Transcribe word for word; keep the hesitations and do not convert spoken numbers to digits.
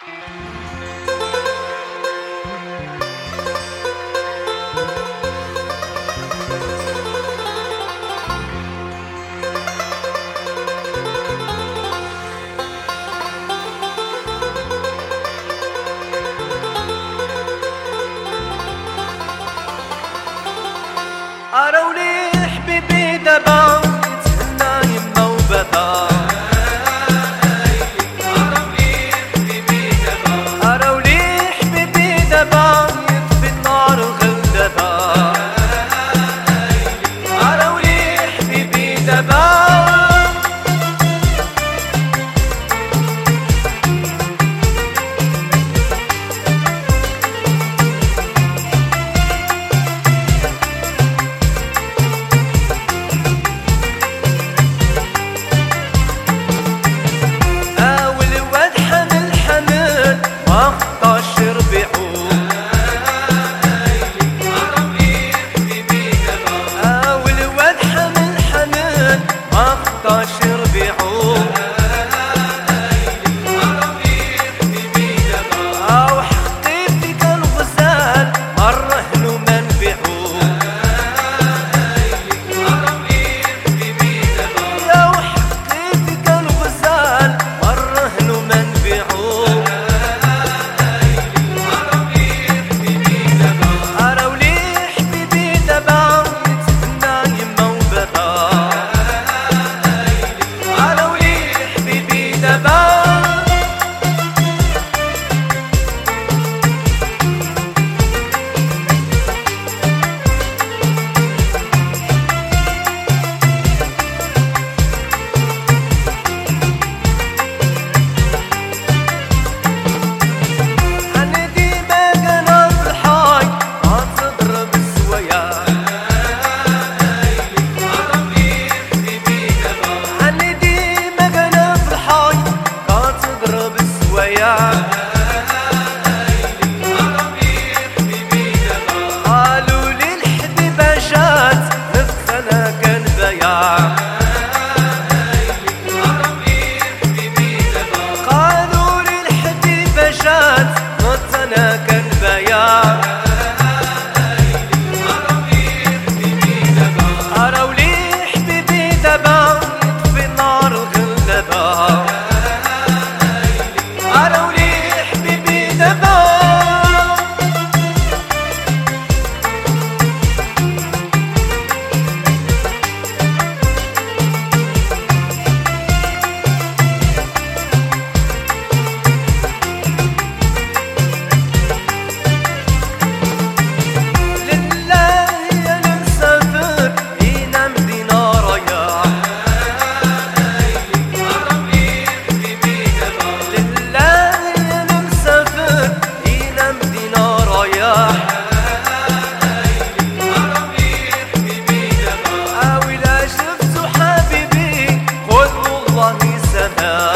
أراولي حبيبي دابا يتهنى يما وبابا. أراولي حبيبي دابا أراولي حبيبي دابا يطفي النار وغلبها. أراولي حبيبي دابا قالوا لي الحبيبة جات نفسنا كان بياع. قالوا لي الحبيبة جات نفسنا كان بياع. أراولي حبيبي دابا يطفي النار وغلبها. أراولي حبيبي دابا أوي لا شفتو حبيبي خذ والله سماه.